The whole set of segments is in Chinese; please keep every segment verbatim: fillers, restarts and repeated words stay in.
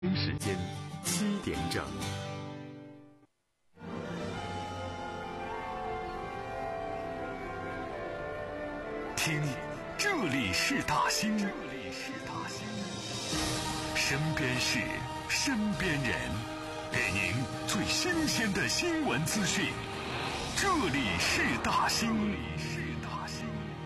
时间七点整。听，这里是大兴，这里是大兴，身边事，身边人，给您最新鲜的新闻资讯。这里是大兴，这里是大兴。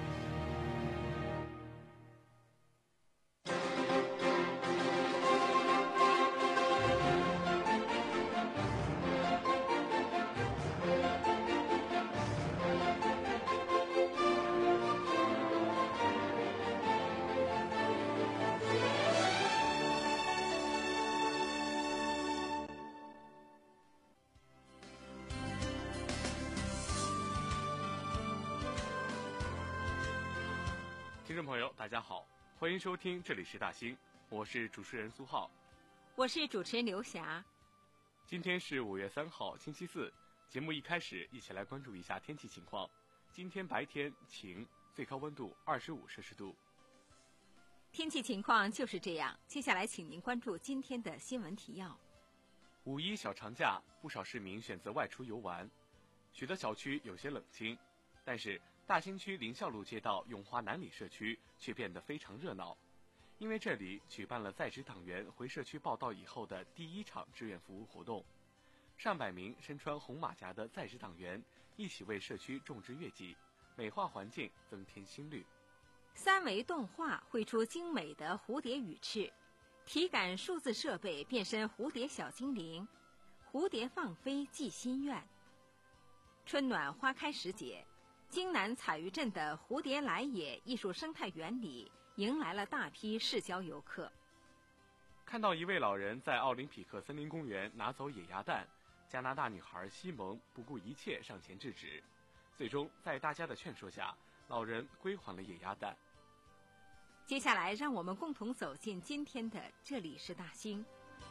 听众朋友大家好，欢迎收听这里是大兴，我是主持人苏浩， 我是主持人刘霞。 今天是五月三号星期四，节目一开始一起来关注一下天气情况。今天白天晴，最高温度二十五摄氏度。 天气情况就是这样，接下来请您关注今天的新闻提要。 五一小长假，不少市民选择外出游玩，许多小区有些冷清，但是大兴区林孝路街道永华南里社区却变得非常热闹，因为这里举办了在职党员回社区报到以后的第一场志愿服务活动。上百名身穿红马甲的在职党员一起为社区种植月季，美化环境，增添新绿。 三维动画绘出精美的蝴蝶羽翅，体感数字设备变身蝴蝶小精灵，蝴蝶放飞寄心愿。春暖花开时节，京南彩鱼镇的蝴蝶来也艺术生态园里迎来了大批市郊游客。 看到一位老人在奥林匹克森林公园拿走野鸭蛋，加拿大女孩西蒙不顾一切上前制止，最终在大家的劝说下，老人归还了野鸭蛋。 接下来让我们共同走进今天的这里是大兴。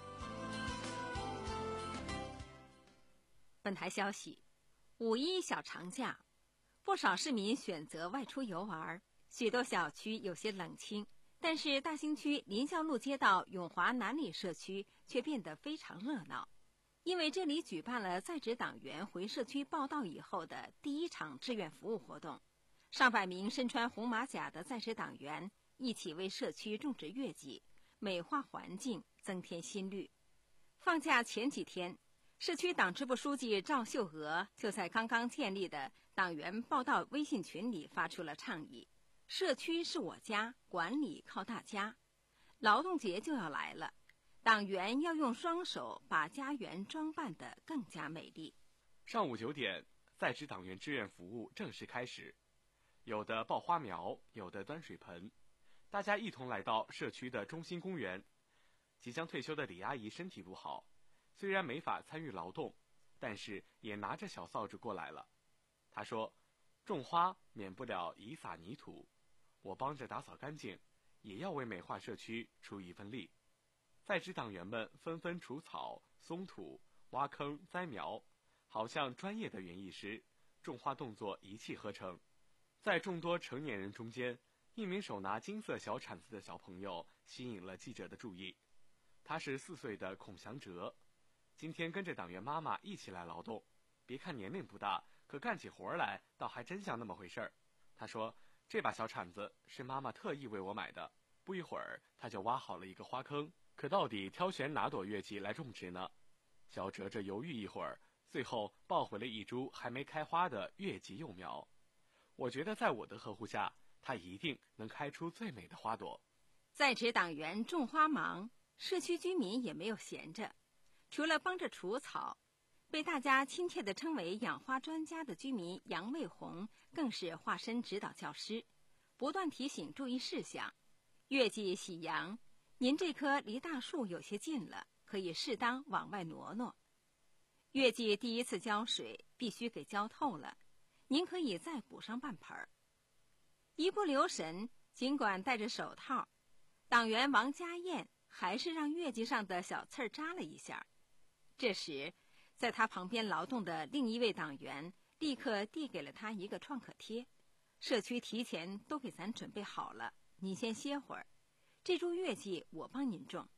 本台消息，五一小长假，不少市民选择外出游玩，许多小区有些冷清，但是大兴区林孝路街道永华南里社区却变得非常热闹，因为这里举办了在职党员回社区报到以后的第一场志愿服务活动。上百名身穿红马甲的在职党员一起为社区种植月季，美化环境，增添新绿。放假前几天，市区党支部书记赵秀娥就在刚刚建立的党员报到微信群里发出了倡议：社区是我家，管理靠大家。劳动节就要来了，党员要用双手把家园装扮得更加美丽。 上午九点，在职党员志愿服务正式开始，有的抱花苗，有的端水盆，大家一同来到社区的中心公园。即将退休的李阿姨身体不好，虽然没法参与劳动，但是也拿着小扫帚过来了。她说，种花免不了以撒泥土，我帮着打扫干净，也要为美化社区出一份力。在职党员们纷纷除草、松土、挖坑、栽苗，好像专业的园艺师，种花动作一气呵成。在众多成年人中间，一名手拿金色小铲子的小朋友吸引了记者的注意。他是四岁的孔祥哲，今天跟着党员妈妈一起来劳动，别看年龄不大，可干起活来倒还真像那么回事儿。他说，这把小铲子是妈妈特意为我买的，不一会儿他就挖好了一个花坑，可到底挑选哪朵月季来种植呢？小哲哲犹豫一会儿，最后抱回了一株还没开花的月季幼苗。我觉得在我的呵护下，它一定能开出最美的花朵。 在职党员种花忙，社区居民也没有闲着，除了帮着除草，被大家亲切地称为养花专家的居民杨卫红更是化身指导教师，不断提醒注意事项。月季喜阳，您这棵离大树有些近了，可以适当往外挪挪。月季第一次浇水必须给浇透了，您可以再补上半盆儿。一不留神，尽管戴着手套，党员王家燕还是让月季上的小刺儿扎了一下。这时，在他旁边劳动的另一位党员立刻递给了他一个创可贴，社区提前都给咱准备好了，你先歇会儿，这株月季我帮您种，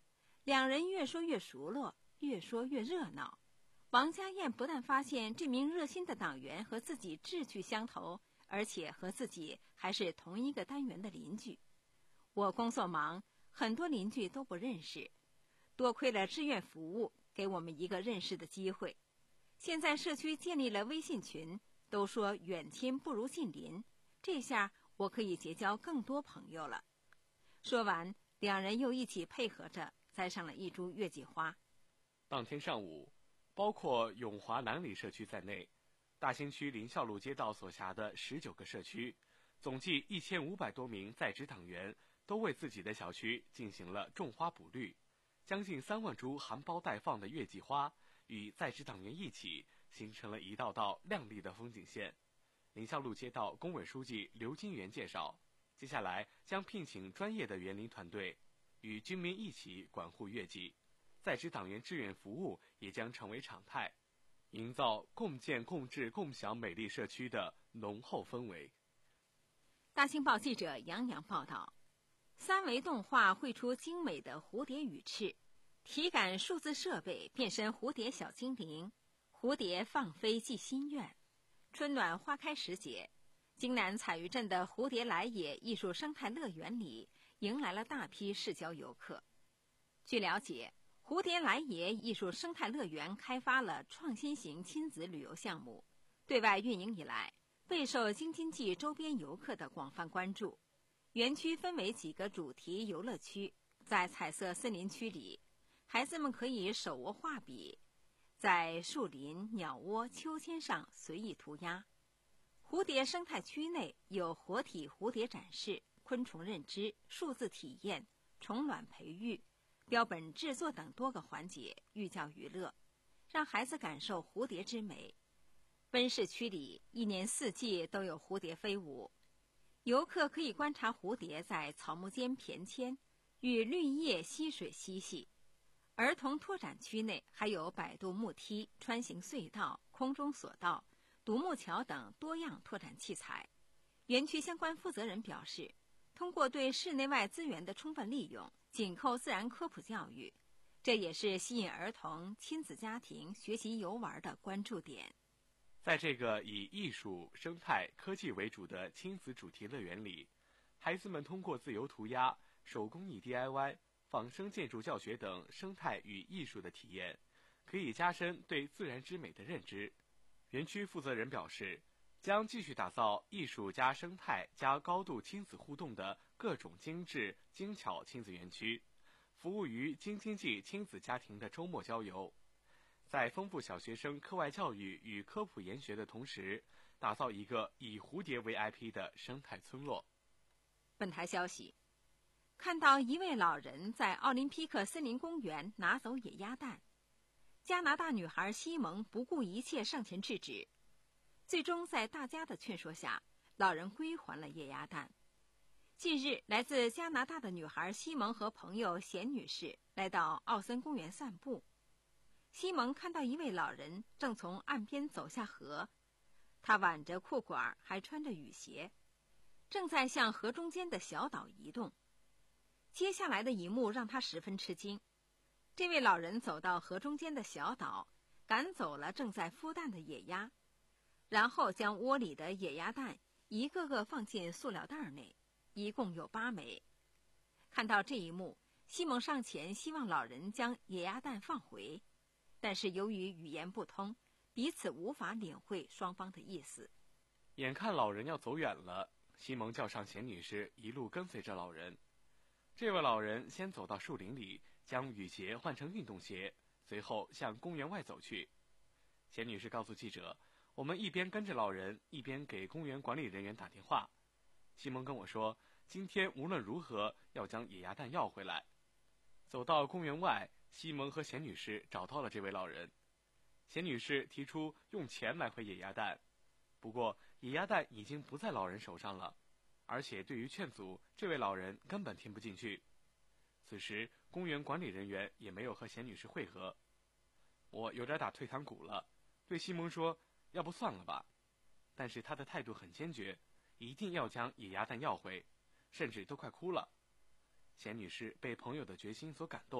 两人越说越熟络，越说越热闹。王家燕不但发现这名热心的党员和自己志趣相投，而且和自己还是同一个单元的邻居。我工作忙，很多邻居都不认识，多亏了志愿服务给我们一个认识的机会。现在社区建立了微信群，都说远亲不如近邻，这下我可以结交更多朋友了。说完，两人又一起配合着栽上了一株月季花。 当天上午，包括永华南里社区在内，大兴区林孝路街道所辖的十九个社区，总计一千五百多名在职党员都为自己的小区进行了种花补绿，将近三万株含苞待放的月季花与在职党员一起，形成了一道道亮丽的风景线。林孝路街道工委书记刘金元介绍，接下来将聘请专业的园林团队，与居民一起管护月季，在职党员志愿服务也将成为常态，营造共建共治共享美丽社区的浓厚氛围。 大兴报记者杨洋报道，三维动画绘出精美的蝴蝶羽翅，体感数字设备变身蝴蝶小精灵，蝴蝶放飞寄心愿。春暖花开时节，京南彩玉镇的蝴蝶来也艺术生态乐园里迎来了大批市郊游客。据了解，蝴蝶来也艺术生态乐园开发了创新型亲子旅游项目，对外运营以来，备受京津冀周边游客的广泛关注。园区分为几个主题游乐区，在彩色森林区里，孩子们可以手握画笔，在树林、鸟窝、秋千上随意涂鸦。蝴蝶生态区内有活体蝴蝶展示、昆虫认知、数字体验、虫卵培育、标本制作等多个环节，寓教于乐，让孩子感受蝴蝶之美。温室区里一年四季都有蝴蝶飞舞，游客可以观察蝴蝶在草木间翩跹，与绿叶溪水嬉戏。儿童拓展区内还有摆渡木梯、穿行隧道、空中索道、独木桥等多样拓展器材。园区相关负责人表示，通过对室内外资源的充分利用，紧扣自然科普教育，这也是吸引儿童、亲子家庭学习游玩的关注点。 在这个以艺术、生态、科技为主的亲子主题乐园里，孩子们通过自由涂鸦、手工艺 D I Y、仿生建筑教学等生态与艺术的体验，可以加深对自然之美的认知。园区负责人表示，将继续打造艺术加生态加高度亲子互动的各种精致精巧亲子园区，服务于京津冀亲子家庭的周末郊游。在丰富小学生课外教育与科普研学的同时，打造一个以蝴蝶为 I P 的生态村落。 本台消息，看到一位老人在奥林匹克森林公园拿走野鸭蛋，加拿大女孩西蒙不顾一切上前制止，最终在大家的劝说下，老人归还了野鸭蛋。近日，来自加拿大的女孩西蒙和朋友贤女士来到奥森公园散步。西蒙看到一位老人正从岸边走下河，他挽着裤管，还穿着雨鞋，正在向河中间的小岛移动。接下来的一幕让他十分吃惊，这位老人走到河中间的小岛，赶走了正在孵蛋的野鸭，然后将窝里的野鸭蛋一个个放进塑料袋内，一共有八枚。看到这一幕，西蒙上前希望老人将野鸭蛋放回，但是由于语言不通，彼此无法领会双方的意思。 眼看老人要走远了，西蒙叫上贤女士一路跟随着老人。这位老人先走到树林里，将雨鞋换成运动鞋，随后向公园外走去。贤女士告诉记者，我们一边跟着老人，一边给公园管理人员打电话。西蒙跟我说，今天无论如何要将野鸭蛋要回来。走到公园外，西蒙和贤女士找到了这位老人。贤女士提出用钱买回野鸭蛋，不过野鸭蛋已经不在老人手上了，而且对于劝阻，这位老人根本听不进去。此时公园管理人员也没有和贤女士会合。我有点打退堂鼓了，对西蒙说，要不算了吧。但是他的态度很坚决，一定要将野鸭蛋要回，甚至都快哭了。贤女士被朋友的决心所感动，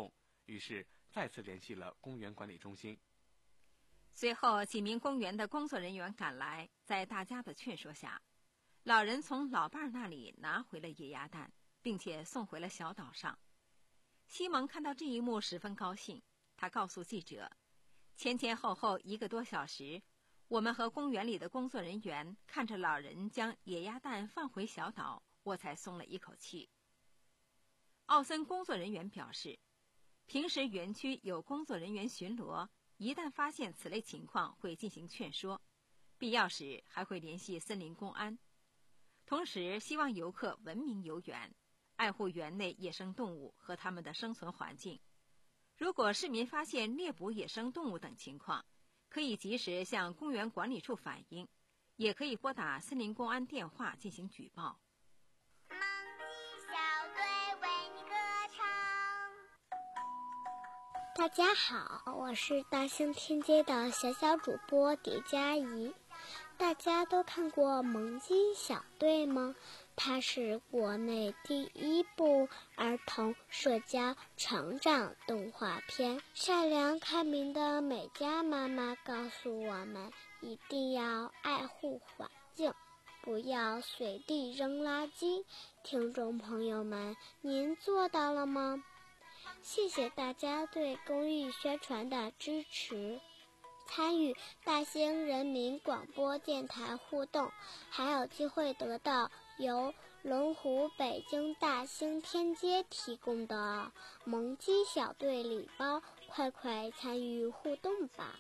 于是再次联系了公园管理中心。 随后几名公园的工作人员赶来，在大家的劝说下，老人从老伴儿那里拿回了野鸭蛋，并且送回了小岛上。西蒙看到这一幕十分高兴，他告诉记者，前前后后一个多小时，我们和公园里的工作人员看着老人将野鸭蛋放回小岛，我才松了一口气。奥森工作人员表示，平时园区有工作人员巡逻，一旦发现此类情况会进行劝说，必要时还会联系森林公安。同时希望游客文明游园，爱护园内野生动物和它们的生存环境。如果市民发现猎捕野生动物等情况，可以及时向公园管理处反映，也可以拨打森林公安电话进行举报。 萌鸡小队为你歌唱。大家好，我是大兴天街的小小主播蝶佳怡。大家都看过《萌鸡小队》吗？它是国内第一部儿童社交成长动画片。善良开明的美嘉妈妈告诉我们，一定要爱护环境，不要随地扔垃圾。听众朋友们，您做到了吗？谢谢大家对公益宣传的支持。参与大兴人民广播电台互动，还有机会得到由龙湖北京大兴天街提供的萌鸡小队礼包，快快参与互动吧。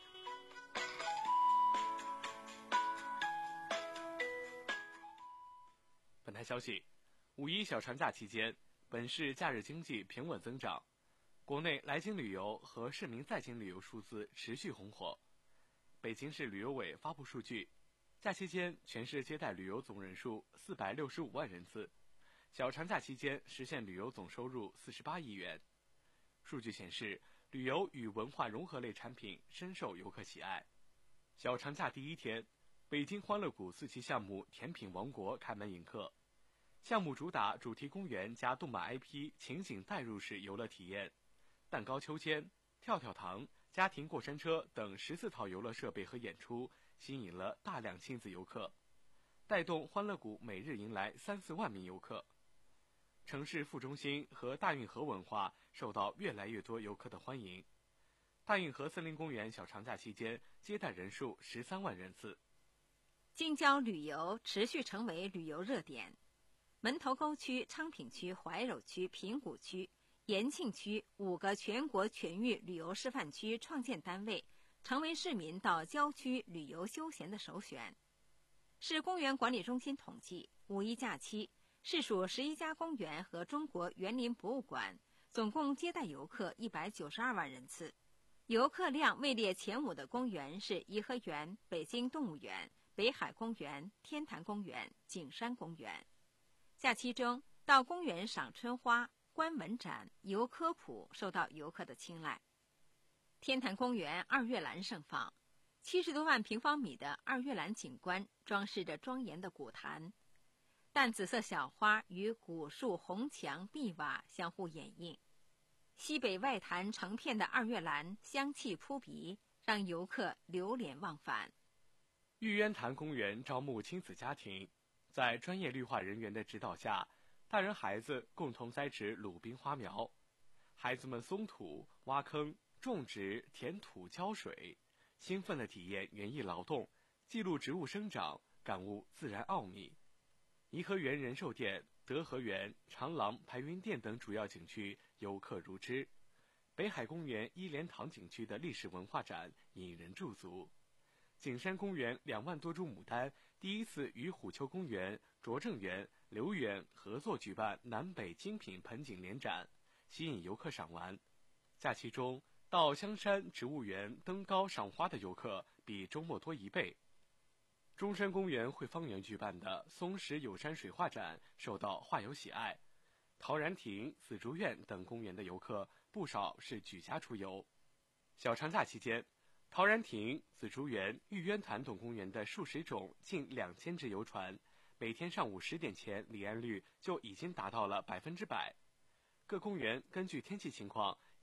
本台消息，五一小长假期间，本市假日经济平稳增长，国内来京旅游和市民在京旅游数字持续红火。北京市旅游委发布数据，假期间全市接待旅游总人数四百六十五万人次，小长假期间实现旅游总收入四十八亿元。数据显示，旅游与文化融合类产品深受游客喜爱。小长假第一天，北京欢乐谷四期项目甜品王国开门迎客。项目主打主题公园加动漫 I P 情景代入式游乐体验，蛋糕秋千、跳跳糖、家庭过山车等十四套游乐设备和演出，吸引了大量亲子游客，带动欢乐谷每日迎来三四万名游客。城市副中心和大运河文化受到越来越多游客的欢迎。大运河森林公园小长假期间接待人数十三万人次。 京郊旅游持续成为旅游热点。门头沟区、昌平区、怀柔区、平谷区、延庆区五个全国全域旅游示范区创建单位，成为市民到郊区旅游休闲的首选。市公园管理中心统计，五一假期，市属十一家公园和中国园林博物馆总共接待游客一百九十二万人次。游客量位列前五的公园是颐和园、北京动物园、北海公园、天坛公园、景山公园。假期中，到公园赏春花、观文展、游科普受到游客的青睐。天坛公园二月兰盛放，七十多万平方米的二月兰景观装饰着庄严的古坛，淡紫色小花与古树红墙壁瓦相互掩映，西北外坛成片的二月兰香气扑鼻，让游客流连忘返。 玉渊潭公园招募亲子家庭，在专业绿化人员的指导下，大人孩子共同栽植鲁冰花苗，孩子们松土、挖坑、种植、填土、浇水，兴奋地体验园艺劳动，记录植物生长，感悟自然奥秘。颐和园人寿殿、德和园、长廊、排云殿等主要景区游客如织，北海公园一莲塘景区的历史文化展引人驻足。景山公园两万多株牡丹第一次与虎丘公园、拙政园、留园合作举办南北精品盆景联展，吸引游客赏玩。假期中，到香山植物园登高赏花的游客比周末多一倍。中山公园汇芳园举办的松石有山水画展受到画友喜爱，陶然亭、紫竹院等公园的游客不少是举家出游。小长假期间，陶然亭、紫竹园、玉渊潭等公园的数十种近两千只游船，每天上午十点前离岸率就已经达到了百分之百。各公园根据天气情况，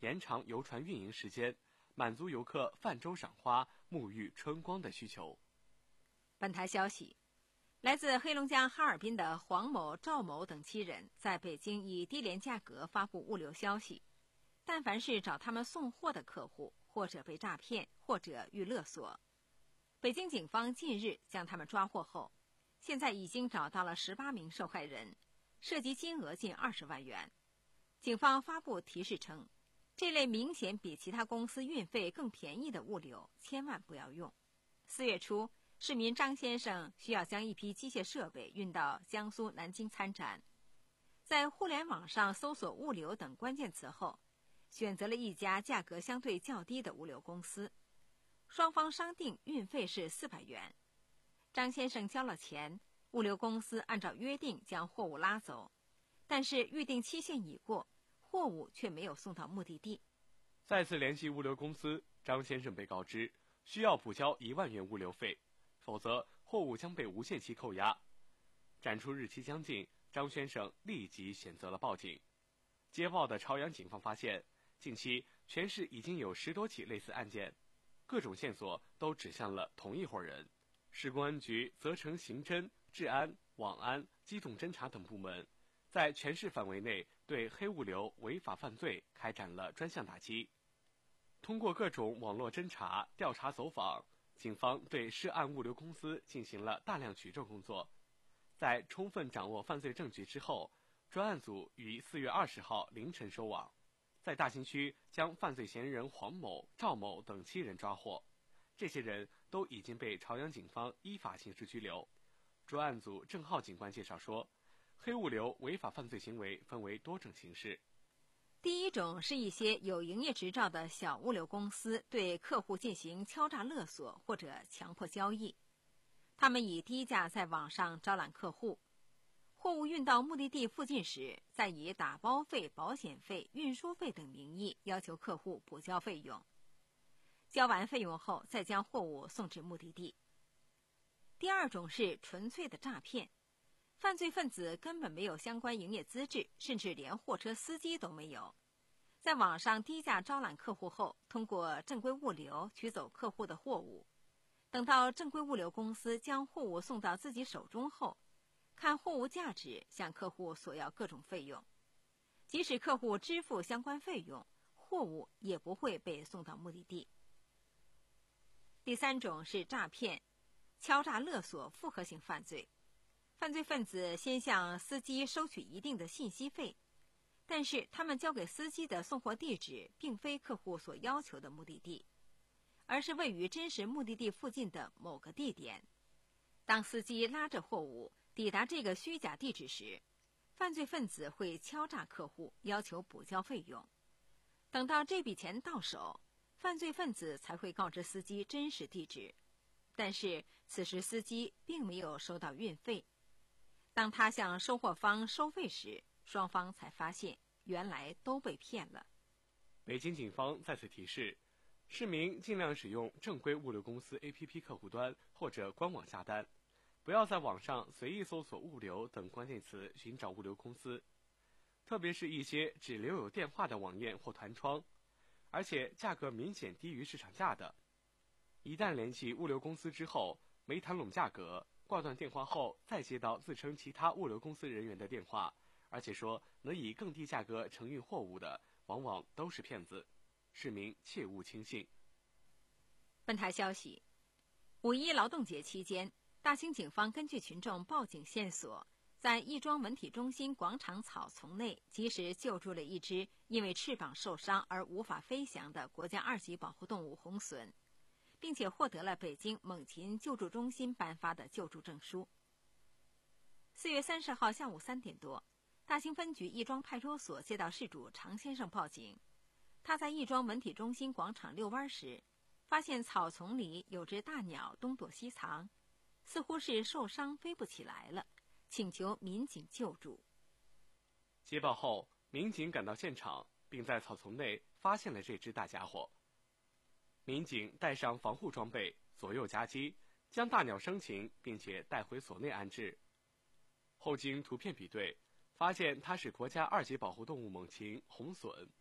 延长游船运营时间，满足游客泛舟赏花、沐浴春光的需求。 本台消息，来自黑龙江哈尔滨的黄某、赵某等七人在北京以低廉价格发布物流消息，但凡是找他们送货的客户，或者被诈骗，或者遇勒索。北京警方近日将他们抓获后，现在已经找到了十八名受害人，涉及金额近二十万元。警方发布提示称，这类明显比其他公司运费更便宜的物流千万不要用。四月初，市民张先生需要将一批机械设备运到江苏南京参展，在互联网上搜索物流等关键词后，选择了一家价格相对较低的物流公司，双方商定运费是四百元。张先生交了钱，物流公司按照约定将货物拉走，但是预定期限已过，货物却没有送到目的地。 再次联系物流公司，张先生被告知需要补交一万元物流费，否则货物将被无限期扣押。展出日期将近，张先生立即选择了报警。接报的朝阳警方发现，近期全市已经有十多起类似案件，各种线索都指向了同一伙人。市公安局责成刑侦、治安、网安、机动侦查等部门，在全市范围内对黑物流违法犯罪开展了专项打击。通过各种网络侦查、调查走访，警方对涉案物流公司进行了大量取证工作。在充分掌握犯罪证据之后，专案组于四月二十号凌晨收网，在大兴区将犯罪嫌疑人黄某、赵某等七人抓获。这些人都已经被朝阳警方依法刑事拘留。专案组郑浩警官介绍说，黑物流违法犯罪行为分为多种形式。 第一种是一些有营业执照的小物流公司对客户进行敲诈勒索或者强迫交易，他们以低价在网上招揽客户，货物运到目的地附近时，再以打包费、保险费、运输费等名义要求客户补交费用，交完费用后再将货物送至目的地。第二种是纯粹的诈骗，犯罪分子根本没有相关营业资质，甚至连货车司机都没有，在网上低价招揽客户后，通过正规物流取走客户的货物，等到正规物流公司将货物送到自己手中后，看货物价值向客户索要各种费用，即使客户支付相关费用，货物也不会被送到目的地。第三种是诈骗、敲诈勒索复合性犯罪，犯罪分子先向司机收取一定的信息费，但是他们交给司机的送货地址并非客户所要求的目的地，而是位于真实目的地附近的某个地点。当司机拉着货物抵达这个虚假地址时，犯罪分子会敲诈客户，要求补交费用。等到这笔钱到手，犯罪分子才会告知司机真实地址，但是此时司机并没有收到运费。当他向收货方收费时，双方才发现原来都被骗了。 北京警方再次提示，市民尽量使用正规物流公司 A P P 客户端或者官网下单，不要在网上随意搜索物流等关键词寻找物流公司，特别是一些只留有电话的网页或弹窗，而且价格明显低于市场价的。一旦联系物流公司之后没谈拢价格，挂断电话后再接到自称其他物流公司人员的电话，而且说能以更低价格承运货物的，往往都是骗子，市民切勿轻信。 本台消息，五一劳动节期间，大兴警方根据群众报警线索，在亦庄文体中心广场草丛内及时救助了一只因为翅膀受伤而无法飞翔的国家二级保护动物红隼，并且获得了北京猛禽救助中心颁发的救助证书。四月三十号下午三点多，大兴分局亦庄派出所接到事主常先生报警，他在亦庄文体中心广场遛弯时，发现草丛里有只大鸟东躲西藏，似乎是受伤飞不起来了，请求民警救助。 接报后，民警赶到现场，并在草丛内发现了这只大家伙。民警带上防护装备，左右夹击，将大鸟生擒，并且带回所内安置。后经图片比对，发现它是国家二级保护动物猛禽红隼，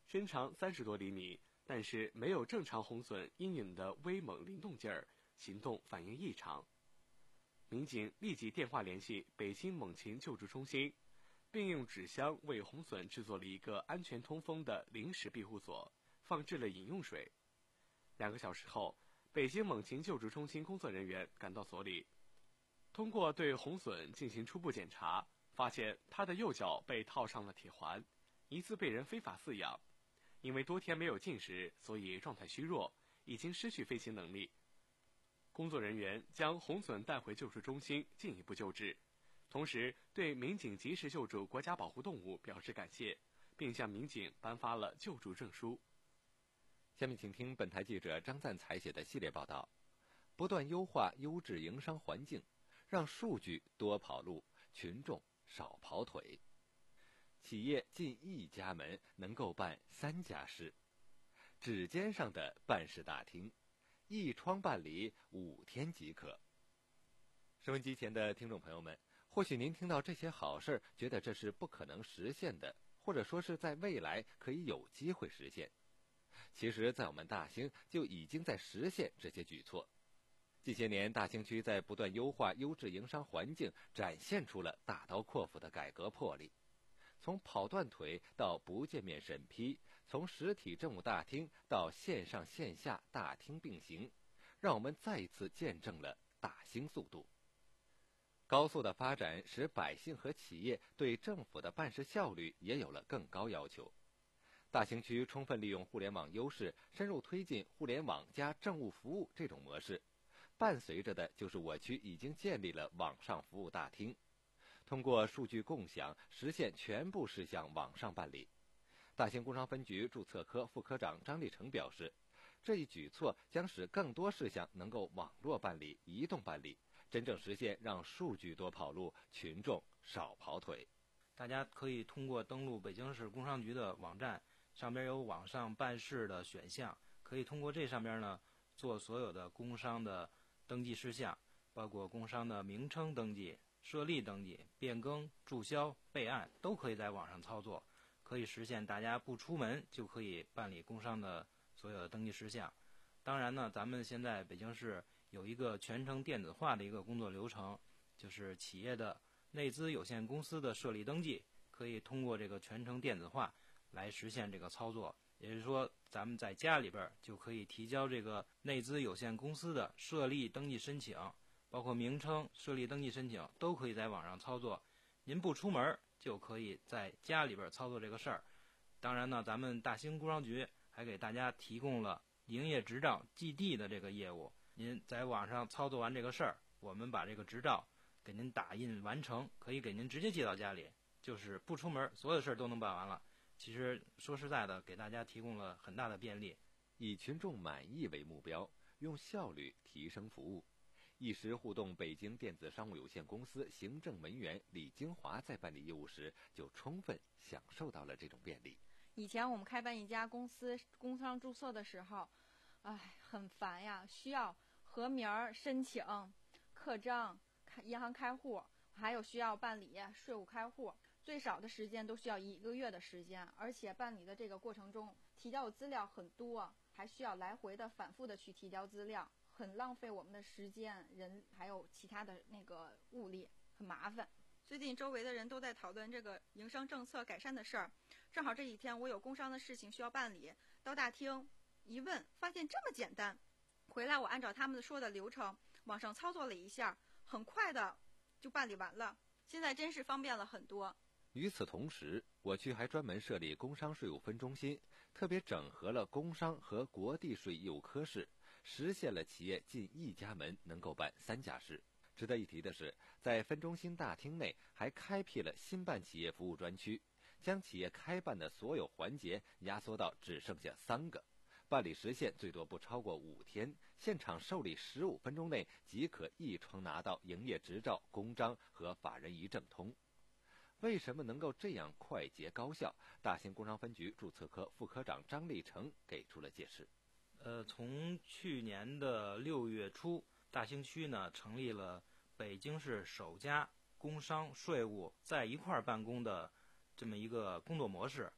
身长三十多厘米，但是没有正常红隼应有的威猛灵动劲儿，行动反应异常。民警立即电话联系北京猛禽救助中心，并用纸箱为红隼制作了一个安全通风的临时庇护所，放置了饮用水。两个小时后，北京猛禽救助中心工作人员赶到所里，通过对红隼进行初步检查，发现它的右脚被套上了铁环，疑似被人非法饲养。因为多天没有进食，所以状态虚弱，已经失去飞行能力。工作人员将红隼带回救助中心进一步救治，同时对民警及时救助国家保护动物表示感谢，并向民警颁发了救助证书。 下面请听本台记者张赞采写的系列报道：不断优化优质营商环境，让数据多跑路，群众少跑腿。企业进一家门能够办三家事，指尖上的办事大厅，一窗办理五天即可。收音机前的听众朋友们，或许您听到这些好事，觉得这是不可能实现的，或者说是在未来可以有机会实现。其实在我们大兴就已经在实现这些举措。近些年，大兴区在不断优化优质营商环境，展现出了大刀阔斧的改革魄力。从跑断腿到不见面审批，从实体政务大厅到线上线下大厅并行，让我们再一次见证了大兴速度。高速的发展使百姓和企业对政府的办事效率也有了更高要求。大兴区充分利用互联网优势，深入推进互联网加政务服务这种模式，伴随着的就是我区已经建立了网上服务大厅。通过数据共享，实现全部事项网上办理。大兴工商分局注册科副科长张立成表示，这一举措将使更多事项能够网络办理、移动办理，真正实现让数据多跑路，群众少跑腿。 大家可以通过登录北京市工商局的网站，上边有网上办事的选项，可以通过这上边呢做所有的工商的登记事项，包括工商的名称登记、设立登记、变更、注销、备案，都可以在网上操作，可以实现大家不出门就可以办理工商的所有的登记事项。当然呢，咱们现在北京市有一个全程电子化的一个工作流程，就是企业的内资有限公司的设立登记，可以通过这个全程电子化来实现这个操作。也就是说，咱们在家里边就可以提交这个内资有限公司的设立登记申请，包括名称、设立登记申请都可以在网上操作。您不出门就可以在家里边操作这个事儿。当然呢，咱们大兴工商局还给大家提供了营业执照寄递的这个业务。您在网上操作完这个事儿，我们把这个执照给您打印完成，可以给您直接寄到家里，就是不出门，所有事儿都能办完了。其实说实在的，给大家提供了很大的便利。 以群众满意为目标，用效率提升服务。一时互动北京电子商务有限公司行政文员李金华在办理业务时，就充分享受到了这种便利。 以前我们开办一家公司工商注册的时候，哎，很烦呀，需要核名申请、刻章、开银行开户，还有需要办理税务开户，最少的时间都需要一个月的时间，而且办理的这个过程中提交的资料很多，还需要来回的反复的去提交资料，很浪费我们的时间、人还有其他的那个物力，很麻烦。 最近周围的人都在讨论这个营商政策改善的事儿，正好这几天我有工商的事情需要办理，到大厅一问发现这么简单，回来我按照他们说的流程网上操作了一下，很快的就办理完了，现在真是方便了很多。 与此同时，我区还专门设立工商税务分中心，特别整合了工商和国地税业务科室，实现了企业进一家门能够办三家事。值得一提的是，在分中心大厅内还开辟了新办企业服务专区，将企业开办的所有环节压缩到只剩下三个，办理时限最多不超过五天，现场受理十五分钟内即可一窗拿到营业执照、公章和法人一证通。为什么能够这样快捷高效？大兴工商分局注册科副科长张立成给出了解释。 呃，从去年的六月初，大兴区呢成立了北京市首家工商税务在一块儿办公的这么一个工作模式。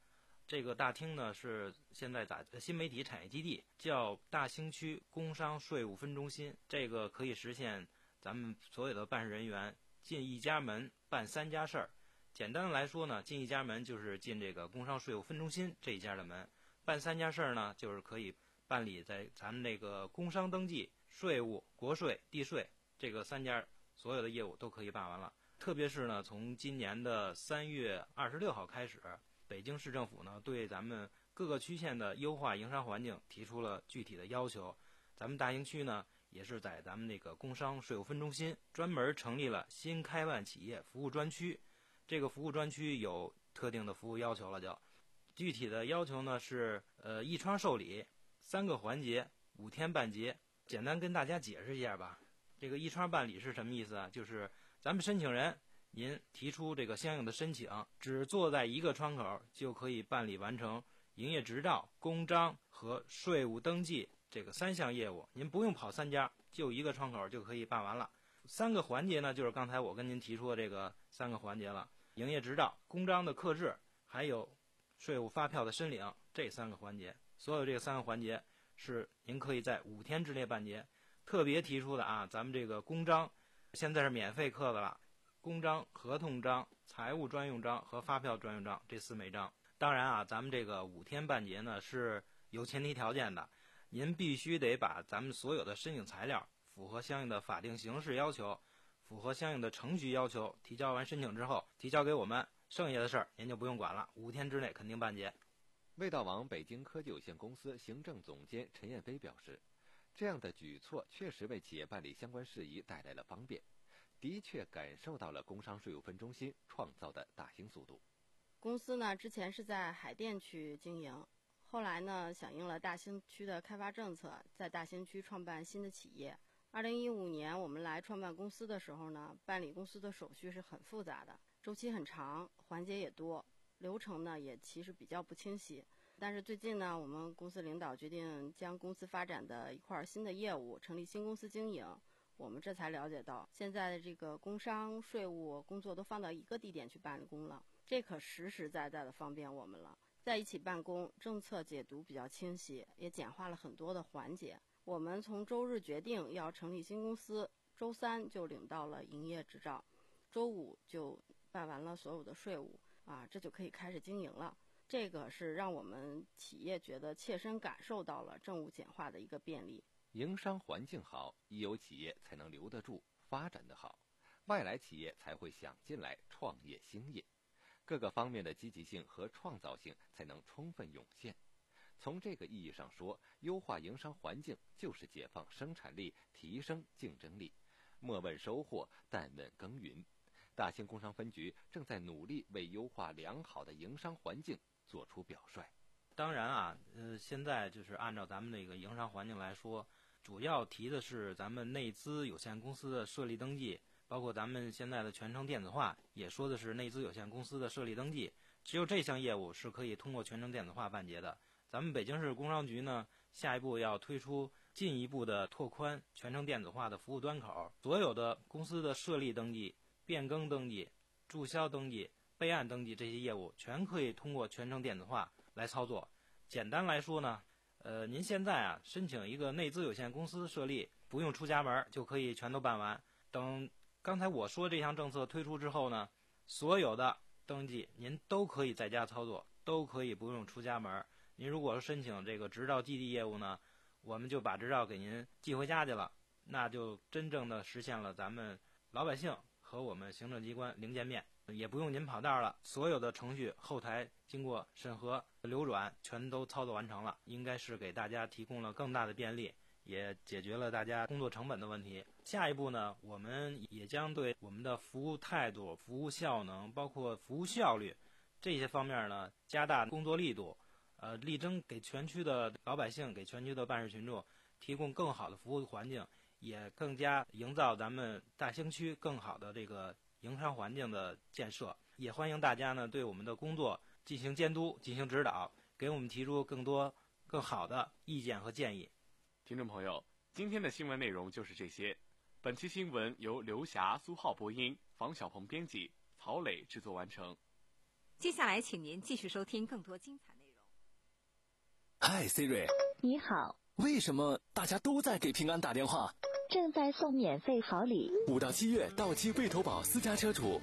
这个大厅呢是现在在新媒体产业基地，叫大兴区工商税务分中心。这个可以实现咱们所有的办事人员进一家门办三家事儿。简单的来说呢，进一家门就是进这个工商税务分中心这一家的门，办三家事儿呢，就是可以办理在咱们这个工商登记、税务、国税、地税这个三家所有的业务都可以办完了。特别是呢，从今年的三月二十六号开始，北京市政府呢对咱们各个区县的优化营商环境提出了具体的要求。咱们大兴区呢也是在咱们那个工商税务分中心专门成立了新开办企业服务专区。这个服务专区有特定的服务要求了，就具体的要求呢是呃一窗受理，三个环节，五天办结。简单跟大家解释一下吧。这个一窗办理是什么意思啊？就是咱们申请人您提出这个相应的申请，只坐在一个窗口就可以办理完成营业执照、公章和税务登记这个三项业务，您不用跑三家，就一个窗口就可以办完了。三个环节呢，就是刚才我跟您提出的这个三个环节了：营业执照、公章的刻制，还有税务发票的申领，这三个环节。所有这三个环节是您可以在五天之内办结。特别提出的啊，咱们这个公章现在是免费刻的了，公章、合同章、财务专用章和发票专用章这四枚章。当然啊，咱们这个五天办结呢是有前提条件的，您必须得把咱们所有的申请材料符合相应的法定形式要求，符合相应的程序要求，提交完申请之后提交给我们，剩下的事儿您就不用管了，五天之内肯定办结。 味道王北京科技有限公司行政总监陈彦飞表示，这样的举措确实为企业办理相关事宜带来了方便，的确感受到了工商税务分中心创造的大兴速度。 公司呢之前是在海淀区经营，后来呢响应了大兴区的开发政策，在大兴区创办新的企业。二零一五年我们来创办公司的时候呢，办理公司的手续是很复杂的，周期很长，环节也多，流程呢也其实比较不清晰。但是最近呢，我们公司领导决定将公司发展的一块新的业务成立新公司经营，我们这才了解到，现在的这个工商税务工作都放到一个地点去办公了，这可实实在在的方便我们了。在一起办公，政策解读比较清晰，也简化了很多的环节。我们从周日决定要成立新公司，周三就领到了营业执照，周五就办完了所有的税务啊，这就可以开始经营了。这个是让我们企业觉得切身感受到了政务简化的一个便利。 营商环境好，一有企业才能留得住，发展得好，外来企业才会想进来创业兴业，各个方面的积极性和创造性才能充分涌现。从这个意义上说，优化营商环境就是解放生产力，提升竞争力。莫问收获，但问耕耘。大兴工商分局正在努力为优化良好的营商环境做出表率。 当然啊，呃，现在就是按照咱们那个营商环境来说，主要提的是咱们内资有限公司的设立登记，包括咱们现在的全程电子化，也说的是内资有限公司的设立登记。只有这项业务是可以通过全程电子化办结的。咱们北京市工商局呢，下一步要推出进一步的拓宽全程电子化的服务端口，所有的公司的设立登记、变更登记、注销登记、备案登记这些业务，全可以通过全程电子化来操作。简单来说呢，呃，您现在啊申请一个内资有限公司设立，不用出家门就可以全都办完。等刚才我说这项政策推出之后呢，所有的登记您都可以在家操作，都可以不用出家门。您如果是申请这个执照寄递业务呢，我们就把执照给您寄回家去了，那就真正的实现了咱们老百姓和我们行政机关零见面，也不用您跑道了，所有的程序后台经过审核流转全都操作完成了，应该是给大家提供了更大的便利，也解决了大家工作成本的问题。下一步呢，我们也将对我们的服务态度、服务效能，包括服务效率这些方面呢，加大工作力度，呃，力争给全区的老百姓、给全区的办事群众提供更好的服务环境，也更加营造咱们大兴区更好的这个营商环境的建设。也欢迎大家呢对我们的工作进行监督、进行指导，给我们提出更多更好的意见和建议。 听众朋友，今天的新闻内容就是这些。本期新闻由刘霞、苏浩播音，房小鹏编辑，曹磊制作完成。 接下来，请您继续收听更多精彩内容。 嗨 Siri， 你好。 为什么大家都在给平安打电话？ 正在送免费好礼。 五到七月到期未投保私家车主